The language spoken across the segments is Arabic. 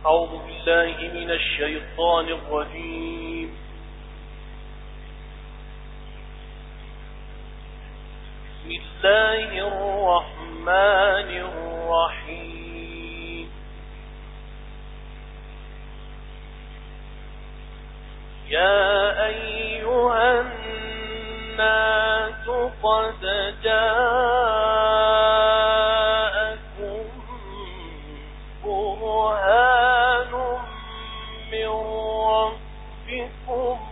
أعوذ بالله من الشيطان الرجيم. بسم الله الرحمن الرحيم. يا أيها الناس قد جاءكم برهان من ربكم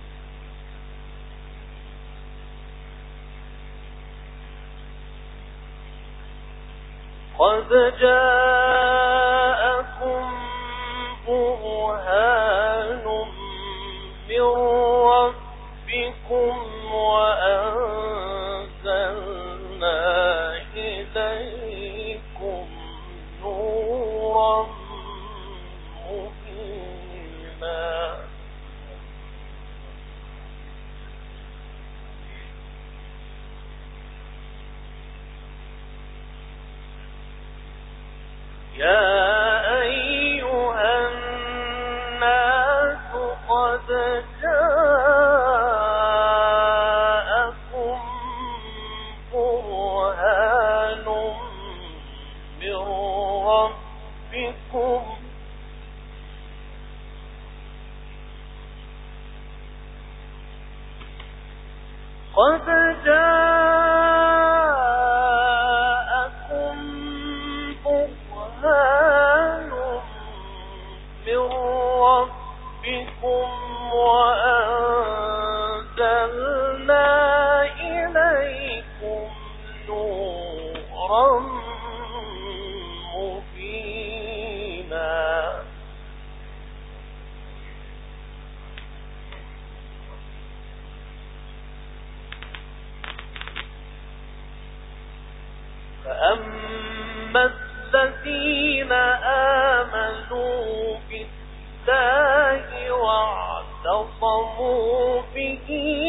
قد جاءكم برهان من ربكم وأنزلنا إليكم نورا مبينا. يا أيها الناس قد جاءكم برهان من ربكم قد جاءكم برهان من ربكم وأنزلنا إليكم نورا مبينا. فأما الذين آمنوا بالله واعتصموا به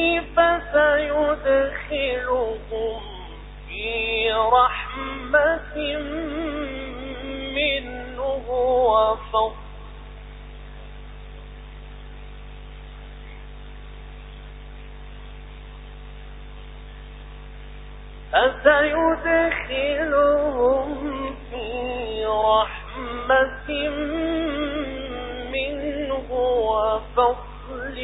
فسيدخلهم في رحمة منه وفضل فسيدخلهم في رحمة منه وفضل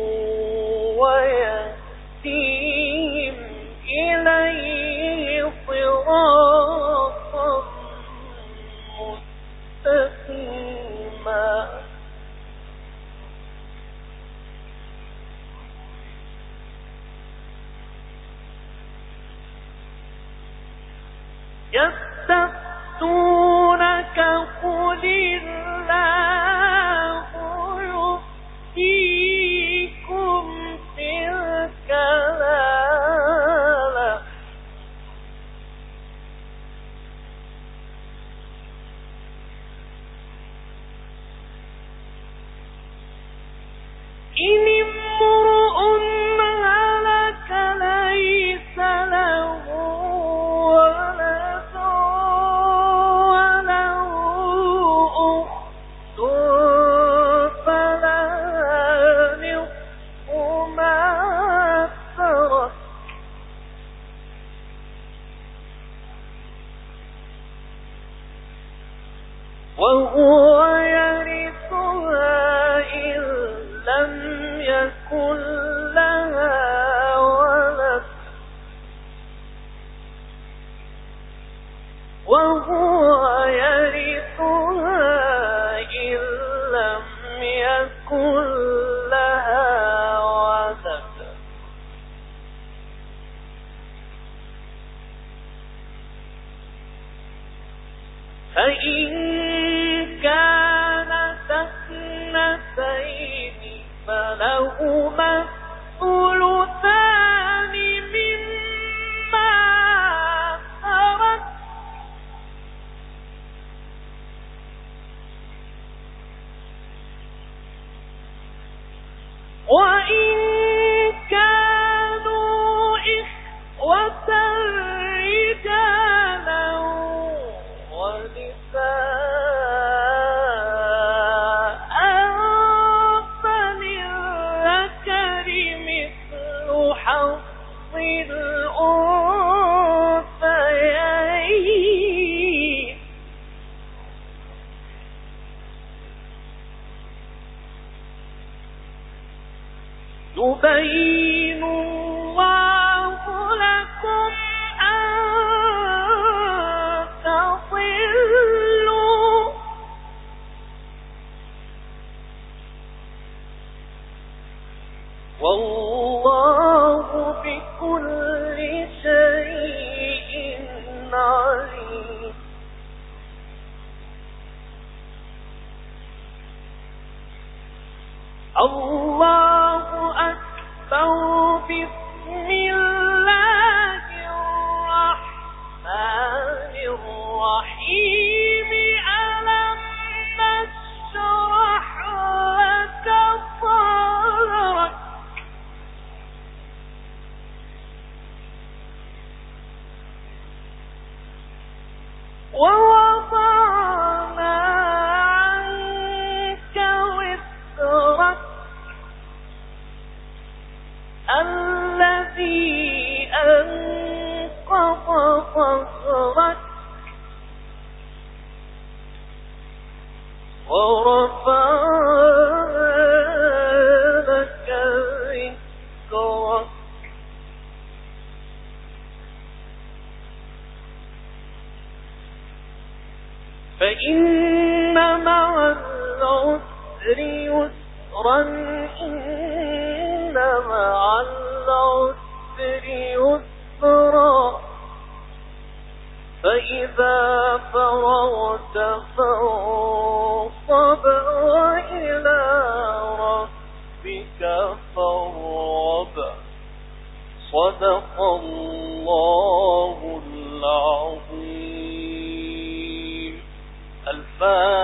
ويهديهم إليه صراطا مستقيما. يستفتونك قل الله يفتيكم في الكلالة إن امرؤ هلك ليس له وهو يرثها إن لم يكن لها ولد وهو يرثها إن لم يكن لها ولد فإن كانت اثنتين فلهما الثلثان مما ترك وإن كانوا إخوة رجالا ونساء يبين الله لكم أن تضلوا والله بكل شيء عليم. الله أكبر. بسم الله الرحمن الرحيم. ألم نشرح لك صدرك ووضعنا عنك وزرك الذي أنقض ظهرك ورفعنا لك ذكرك فإن مع العسر يسرا إن مع العسر يسرا فإذا فرغت فانصب وإلى ربك فارغب. صدق الله العظيم. الفاتحة.